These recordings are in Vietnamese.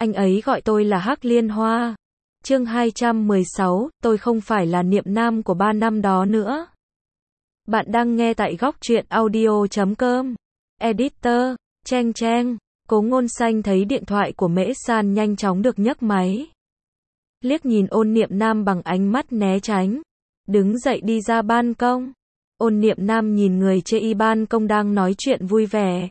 Anh ấy gọi tôi là Hắc Liên Hoa. Chương 216, tôi không phải là Niệm Nam của 3 năm đó nữa. Bạn đang nghe tại góc truyện audio.com. Editor, Cheng Cheng. Cố Ngôn Xanh thấy điện thoại của Mễ San nhanh chóng được nhấc máy. Liếc nhìn Ôn Niệm Nam bằng ánh mắt né tránh. Đứng dậy đi ra ban công. Ôn Niệm Nam nhìn người chê y ban công đang nói chuyện vui vẻ.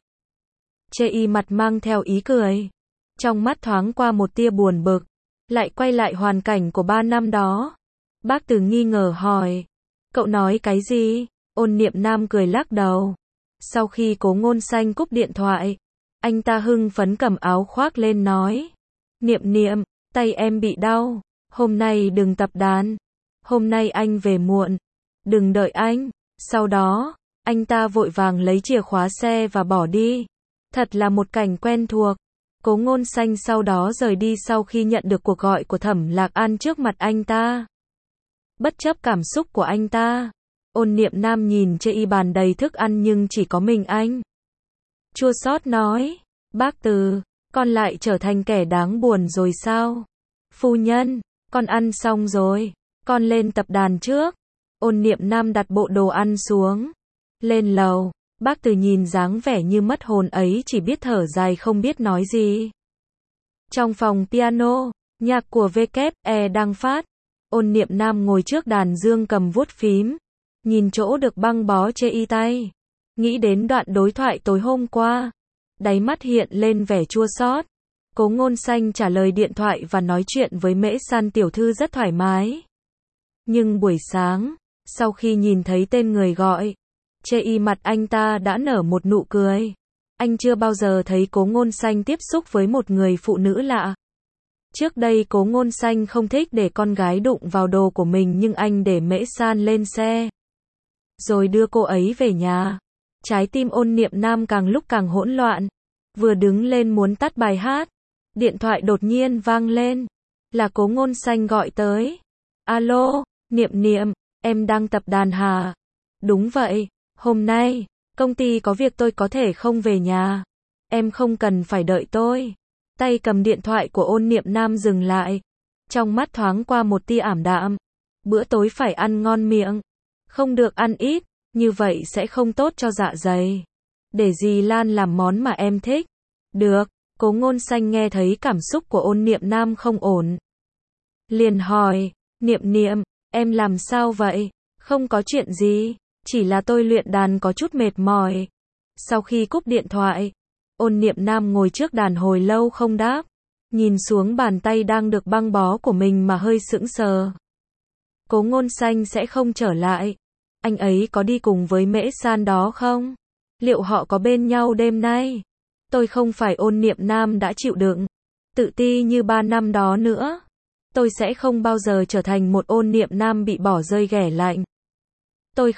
Chê y mặt mang theo ý cười. Trong mắt thoáng qua một tia buồn bực. Lại quay lại hoàn cảnh của 3 năm đó. Bác Từ nghi ngờ hỏi. Cậu nói cái gì? Ôn Niệm Nam cười lắc đầu. Sau khi Cố Ngôn Xanh cúp điện thoại, anh ta hưng phấn cầm áo khoác lên nói. Niệm Niệm, tay em bị đau. Hôm nay đừng tập đàn. Hôm nay anh về muộn. Đừng đợi anh. Sau đó, anh ta vội vàng lấy chìa khóa xe và bỏ đi. Thật là một cảnh quen thuộc. Cố Ngôn Xanh sau đó rời đi sau khi nhận được cuộc gọi của Thẩm Lạc An trước mặt anh ta. Bất chấp cảm xúc của anh ta, Ôn Niệm Nam nhìn chê y bàn đầy thức ăn nhưng chỉ có mình anh. Chua xót nói, bác Từ, con lại trở thành kẻ đáng buồn rồi sao? Phu nhân, con ăn xong rồi, con lên tập đàn trước. Ôn Niệm Nam đặt bộ đồ ăn xuống. Lên lầu, bác Từ nhìn dáng vẻ như mất hồn ấy chỉ biết thở dài không biết nói gì. Trong phòng piano, nhạc của W.E. đang phát. Ôn Niệm Nam ngồi trước đàn dương cầm vuốt phím. Nhìn chỗ được băng bó chê y tay. Nghĩ đến đoạn đối thoại tối hôm qua. Đáy mắt hiện lên vẻ chua xót. Cố Ngôn Xanh trả lời điện thoại và nói chuyện với Mễ San tiểu thư rất thoải mái. Nhưng buổi sáng, sau khi nhìn thấy tên người gọi, chê y mặt anh ta đã nở một nụ cười. Anh chưa bao giờ thấy Cố Ngôn Xanh tiếp xúc với một người phụ nữ lạ. Trước đây Cố Ngôn Xanh không thích để con gái đụng vào đồ của mình nhưng anh để Mễ San lên xe. Rồi đưa cô ấy về nhà. Trái tim Ôn Niệm Nam càng lúc càng hỗn loạn. Vừa đứng lên muốn tắt bài hát. Điện thoại đột nhiên vang lên. Là Cố Ngôn Xanh gọi tới. Alo, Niệm Niệm, em đang tập đàn hả? Đúng vậy, hôm nay, công ty có việc tôi có thể không về nhà. Em không cần phải đợi tôi. Tay cầm điện thoại của Ôn Niệm Nam dừng lại. Trong mắt thoáng qua một tia ảm đạm. Bữa tối phải ăn ngon miệng. Không được ăn ít, như vậy sẽ không tốt cho dạ dày. Để dì Lan làm món mà em thích. Được, Cố Ngôn Xanh nghe thấy cảm xúc của Ôn Niệm Nam không ổn. Liền hỏi, Niệm Niệm, em làm sao vậy? Không có chuyện gì, chỉ là tôi luyện đàn có chút mệt mỏi. Sau khi cúp điện thoại, Ôn Niệm Nam ngồi trước đàn hồi lâu không đáp. Nhìn xuống bàn tay đang được băng bó của mình mà hơi sững sờ. Cố Ngôn Xanh sẽ không trở lại. Anh ấy có đi cùng với Mễ San đó không? Liệu họ có bên nhau đêm nay? Tôi không phải Ôn Niệm Nam đã chịu đựng tự ti như 3 năm đó nữa. Tôi sẽ không bao giờ trở thành một Ôn Niệm Nam bị bỏ rơi ghẻ lạnh. Tôi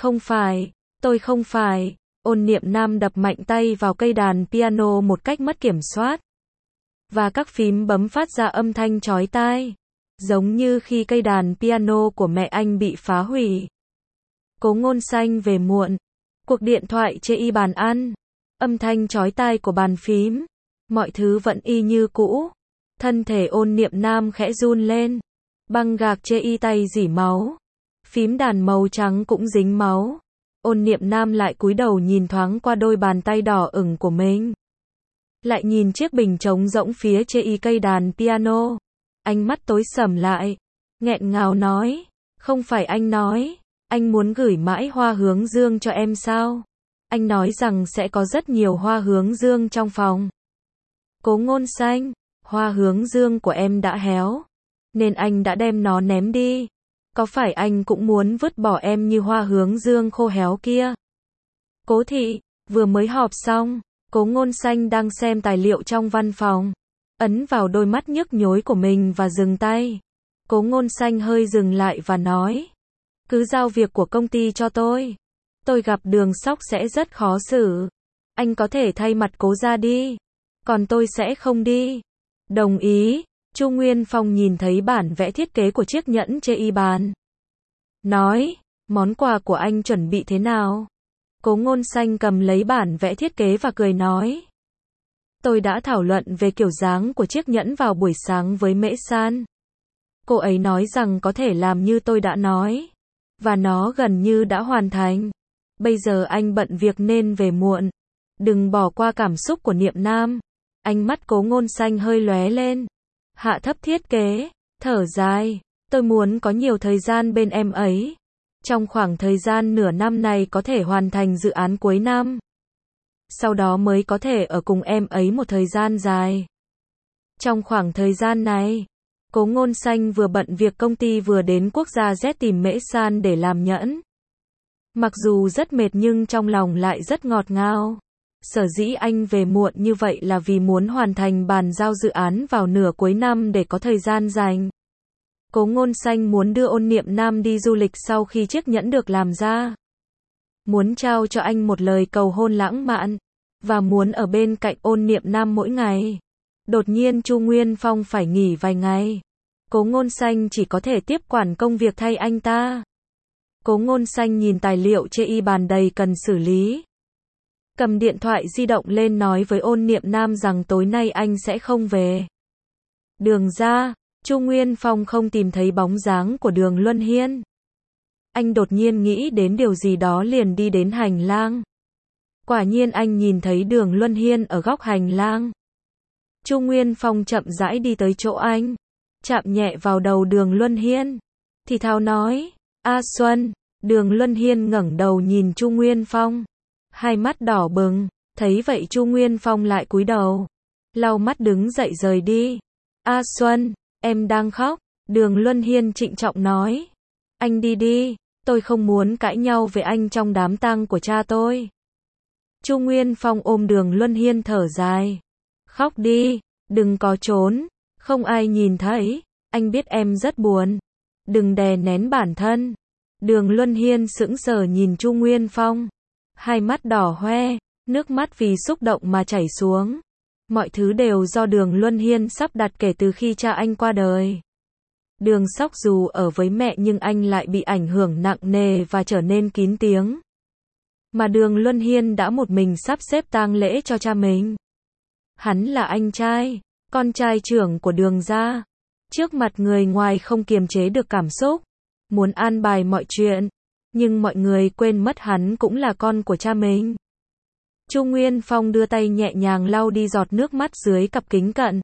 không phải. Ôn Niệm Nam đập mạnh tay vào cây đàn piano một cách mất kiểm soát. Và các phím bấm phát ra âm thanh chói tai. Giống như khi cây đàn piano của mẹ anh bị phá hủy. Cố Ngôn Xanh về muộn. Cuộc điện thoại chê y bàn ăn. Âm thanh chói tai của bàn phím. Mọi thứ vẫn y như cũ. Thân thể Ôn Niệm Nam khẽ run lên. Băng gạc chê y tay rỉ máu. Phím đàn màu trắng cũng dính máu. Ôn Niệm Nam lại cúi đầu nhìn thoáng qua đôi bàn tay đỏ ửng của mình. Lại nhìn chiếc bình trống rỗng phía chê y cây đàn piano. Ánh mắt tối sầm lại. Nghẹn ngào nói. Không phải anh nói. Anh muốn gửi mãi hoa hướng dương cho em sao? Anh nói rằng sẽ có rất nhiều hoa hướng dương trong phòng. Cố Ngôn Xanh, hoa hướng dương của em đã héo. Nên anh đã đem nó ném đi. Có phải anh cũng muốn vứt bỏ em như hoa hướng dương khô héo kia? Cố thị, vừa mới họp xong. Cố Ngôn Xanh đang xem tài liệu trong văn phòng. Ấn vào đôi mắt nhức nhối của mình và dừng tay. Cố Ngôn Xanh hơi dừng lại và nói. Cứ giao việc của công ty cho tôi. Tôi gặp Đường Sóc sẽ rất khó xử. Anh có thể thay mặt Cố ra đi. Còn tôi sẽ không đi. Đồng ý. Chu Nguyên Phong nhìn thấy bản vẽ thiết kế của chiếc nhẫn chê y bàn. Nói, món quà của anh chuẩn bị thế nào? Cố Ngôn Xanh cầm lấy bản vẽ thiết kế và cười nói. Tôi đã thảo luận về kiểu dáng của chiếc nhẫn vào buổi sáng với Mễ San. Cô ấy nói rằng có thể làm như tôi đã nói. Và nó gần như đã hoàn thành. Bây giờ anh bận việc nên về muộn. Đừng bỏ qua cảm xúc của Niệm Nam. Ánh mắt Cố Ngôn Xanh hơi lóe lên. Hạ thấp thiết kế, thở dài. Tôi muốn có nhiều thời gian bên em ấy. Trong khoảng thời gian nửa năm này có thể hoàn thành dự án cuối năm. Sau đó mới có thể ở cùng em ấy một thời gian dài. Trong khoảng thời gian này, Cố Ngôn Xanh vừa bận việc công ty vừa đến quốc gia Z tìm Mễ San để làm nhẫn. Mặc dù rất mệt nhưng trong lòng lại rất ngọt ngào. Sở dĩ anh về muộn như vậy là vì muốn hoàn thành bàn giao dự án vào nửa cuối năm để có thời gian dành. Cố Ngôn Xanh muốn đưa Ôn Niệm Nam đi du lịch sau khi chiếc nhẫn được làm ra. Muốn trao cho anh một lời cầu hôn lãng mạn. Và muốn ở bên cạnh Ôn Niệm Nam mỗi ngày. Đột nhiên Chu Nguyên Phong phải nghỉ vài ngày. Cố Ngôn Xanh chỉ có thể tiếp quản công việc thay anh ta. Cố Ngôn Xanh nhìn tài liệu trên y bàn đầy cần xử lý. Cầm điện thoại di động lên nói với Ôn Niệm Nam rằng tối nay anh sẽ không về. Đường ra, Chu Nguyên Phong không tìm thấy bóng dáng của Đường Luân Hiên. Anh đột nhiên nghĩ đến điều gì đó liền đi đến hành lang. Quả nhiên anh nhìn thấy Đường Luân Hiên ở góc hành lang. Chu Nguyên Phong chậm rãi đi tới chỗ anh, chạm nhẹ vào đầu Đường Luân Hiên, thì thào nói, A Xuân. Đường Luân Hiên ngẩng đầu nhìn Chu Nguyên Phong, hai mắt đỏ bừng, thấy vậy Chu Nguyên Phong lại cúi đầu, lau mắt đứng dậy rời đi. A Xuân, em đang khóc, Đường Luân Hiên trịnh trọng nói. Anh đi đi, tôi không muốn cãi nhau với anh trong đám tang của cha tôi. Chu Nguyên Phong ôm Đường Luân Hiên thở dài. Khóc đi, đừng có trốn, không ai nhìn thấy, anh biết em rất buồn. Đừng đè nén bản thân. Đường Luân Hiên sững sờ nhìn Chu Nguyên Phong, hai mắt đỏ hoe, nước mắt vì xúc động mà chảy xuống. Mọi thứ đều do Đường Luân Hiên sắp đặt kể từ khi cha anh qua đời. Đường Sóc dù ở với mẹ nhưng anh lại bị ảnh hưởng nặng nề và trở nên kín tiếng. Mà Đường Luân Hiên đã một mình sắp xếp tang lễ cho cha mình. Hắn là anh trai, con trai trưởng của Đường gia. Trước mặt người ngoài không kiềm chế được cảm xúc, muốn an bài mọi chuyện, nhưng mọi người quên mất hắn cũng là con của cha mình. Chu Nguyên Phong đưa tay nhẹ nhàng lau đi giọt nước mắt dưới cặp kính cận.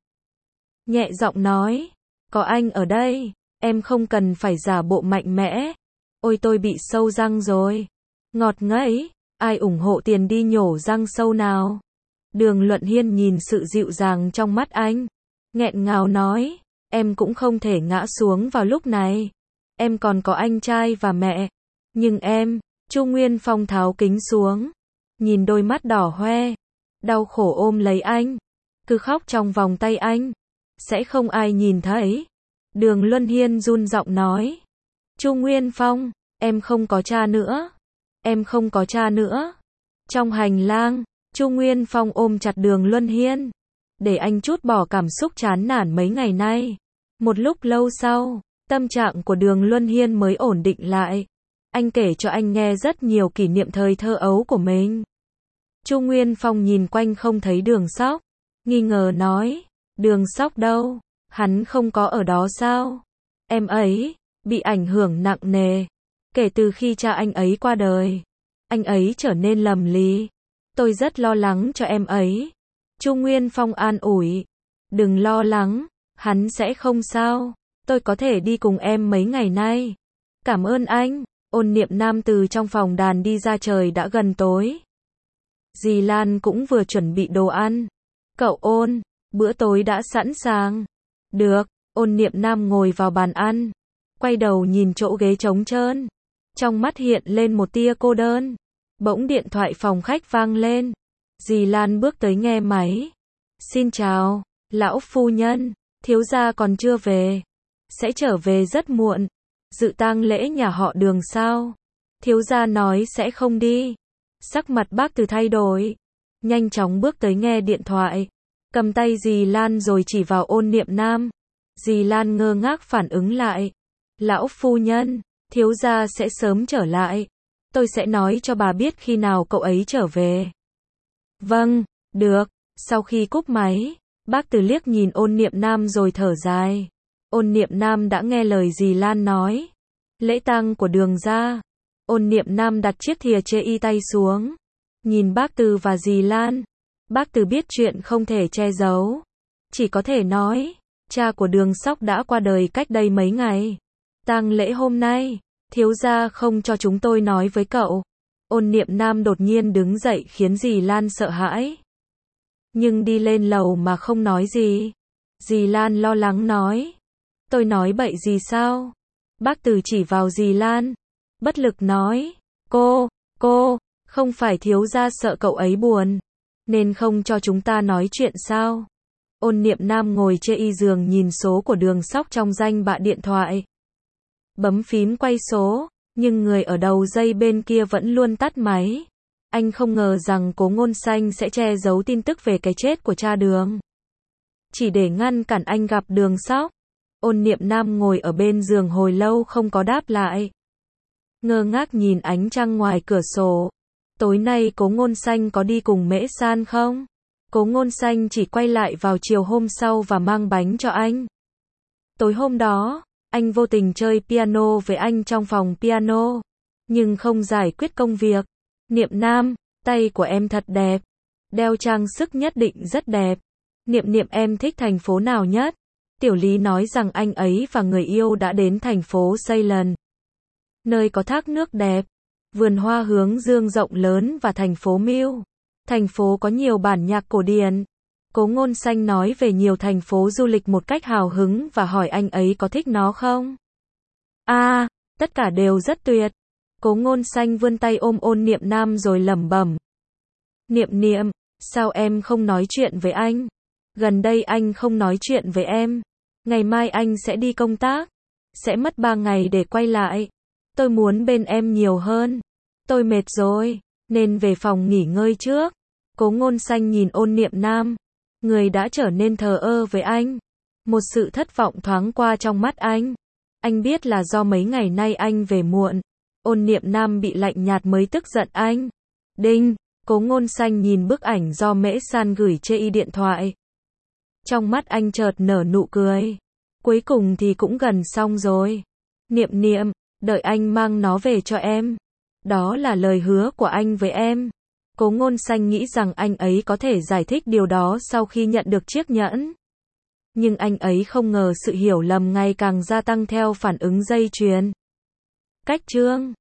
Nhẹ giọng nói, có anh ở đây, em không cần phải giả bộ mạnh mẽ. Ôi tôi bị sâu răng rồi. Ngọt ngấy, ai ủng hộ tiền đi nhổ răng sâu nào? Đường Luân Hiên nhìn sự dịu dàng trong mắt anh, nghẹn ngào nói, em cũng không thể ngã xuống vào lúc này. Em còn có anh trai và mẹ. Nhưng em, Chu Nguyên Phong tháo kính xuống, nhìn đôi mắt đỏ hoe, đau khổ ôm lấy anh, cứ khóc trong vòng tay anh, sẽ không ai nhìn thấy. Đường Luân Hiên run giọng nói, Chu Nguyên Phong, em không có cha nữa. Em không có cha nữa. Trong hành lang, Chu Nguyên Phong ôm chặt Đường Luân Hiên, để anh trút bỏ cảm xúc chán nản mấy ngày nay. Một lúc lâu sau, tâm trạng của Đường Luân Hiên mới ổn định lại. Anh kể cho anh nghe rất nhiều kỷ niệm thời thơ ấu của mình. Chu Nguyên Phong nhìn quanh không thấy Đường Sóc, nghi ngờ nói, Đường Sóc đâu? Hắn không có ở đó sao? Em ấy bị ảnh hưởng nặng nề. Kể từ khi cha anh ấy qua đời, anh ấy trở nên lầm lì. Tôi rất lo lắng cho em ấy. Chu Nguyên Phong an ủi, đừng lo lắng, hắn sẽ không sao. Tôi có thể đi cùng em mấy ngày nay. Cảm ơn anh. Ôn Niệm Nam từ trong phòng đàn đi ra, trời đã gần tối. Dì Lan cũng vừa chuẩn bị đồ ăn. Cậu Ôn, bữa tối đã sẵn sàng. Được. Ôn Niệm Nam ngồi vào bàn ăn, quay đầu nhìn chỗ ghế trống trơn, trong mắt hiện lên một tia cô đơn. Bỗng điện thoại phòng khách vang lên. Dì Lan bước tới nghe máy. Xin chào, lão phu nhân, thiếu gia còn chưa về. Sẽ trở về rất muộn. Dự tang lễ nhà họ Đường sao? Thiếu gia nói sẽ không đi. Sắc mặt bác Từ thay đổi, nhanh chóng bước tới nghe điện thoại, cầm tay dì Lan rồi chỉ vào Ôn Niệm Nam. Dì Lan ngơ ngác phản ứng lại. Lão phu nhân, thiếu gia sẽ sớm trở lại. Tôi sẽ nói cho bà biết khi nào cậu ấy trở về. Vâng, được. Sau khi cúp máy, bác Từ liếc nhìn Ôn Niệm Nam rồi thở dài. Ôn Niệm Nam đã nghe lời dì Lan nói. Lễ tang của Đường gia. Ôn Niệm Nam đặt chiếc thìa chê y tay xuống. Nhìn bác Từ và dì Lan. Bác Từ biết chuyện không thể che giấu. Chỉ có thể nói, cha của Đường Sóc đã qua đời cách đây mấy ngày. Tang lễ hôm nay, thiếu gia không cho chúng tôi nói với cậu. Ôn Niệm Nam đột nhiên đứng dậy khiến dì Lan sợ hãi. Nhưng đi lên lầu mà không nói gì. Dì Lan lo lắng nói. Tôi nói bậy gì sao? Bác Từ chỉ vào dì Lan. Bất lực nói. Cô, không phải thiếu gia sợ cậu ấy buồn, nên không cho chúng ta nói chuyện sao? Ôn Niệm Nam ngồi chê y giường nhìn số của Đường Sóc trong danh bạ điện thoại. Bấm phím quay số, nhưng người ở đầu dây bên kia vẫn luôn tắt máy. Anh không ngờ rằng Cố Ngôn Xanh sẽ che giấu tin tức về cái chết của cha Đường. Chỉ để ngăn cản anh gặp Đường Sóc. Ôn Niệm Nam ngồi ở bên giường hồi lâu không có đáp lại. Ngơ ngác nhìn ánh trăng ngoài cửa sổ. Tối nay Cố Ngôn Xanh có đi cùng Mễ San không? Cố Ngôn Xanh chỉ quay lại vào chiều hôm sau và mang bánh cho anh. Tối hôm đó, anh vô tình chơi piano với anh trong phòng piano, nhưng không giải quyết công việc. Niệm Nam, tay của em thật đẹp. Đeo trang sức nhất định rất đẹp. Niệm Niệm, em thích thành phố nào nhất? Tiểu Lý nói rằng anh ấy và người yêu đã đến thành phố Ceylon. Nơi có thác nước đẹp, vườn hoa hướng dương rộng lớn và thành phố Mill. Thành phố có nhiều bản nhạc cổ điển. Cố Ngôn Xanh nói về nhiều thành phố du lịch một cách hào hứng và hỏi anh ấy có thích nó không? Tất cả đều rất tuyệt. Cố Ngôn Xanh vươn tay ôm Ôn Niệm Nam rồi lẩm bẩm. Niệm Niệm, sao em không nói chuyện với anh? Gần đây anh không nói chuyện với em. Ngày mai anh sẽ đi công tác. Sẽ mất 3 ngày để quay lại. Tôi muốn bên em nhiều hơn. Tôi mệt rồi, nên về phòng nghỉ ngơi trước. Cố Ngôn Xanh nhìn Ôn Niệm Nam. Người đã trở nên thờ ơ với anh. Một sự thất vọng thoáng qua trong mắt anh. Anh biết là do mấy ngày nay anh về muộn. Ôn Niệm Nam bị lạnh nhạt mới tức giận anh. Đinh, Cố Ngôn Xanh nhìn bức ảnh do Mễ San gửi chê y điện thoại. Trong mắt anh chợt nở nụ cười. Cuối cùng thì cũng gần xong rồi. Niệm Niệm, đợi anh mang nó về cho em. Đó là lời hứa của anh với em. Cố Ngôn Xanh nghĩ rằng anh ấy có thể giải thích điều đó sau khi nhận được chiếc nhẫn. Nhưng anh ấy không ngờ sự hiểu lầm ngày càng gia tăng theo phản ứng dây chuyền. Cách chương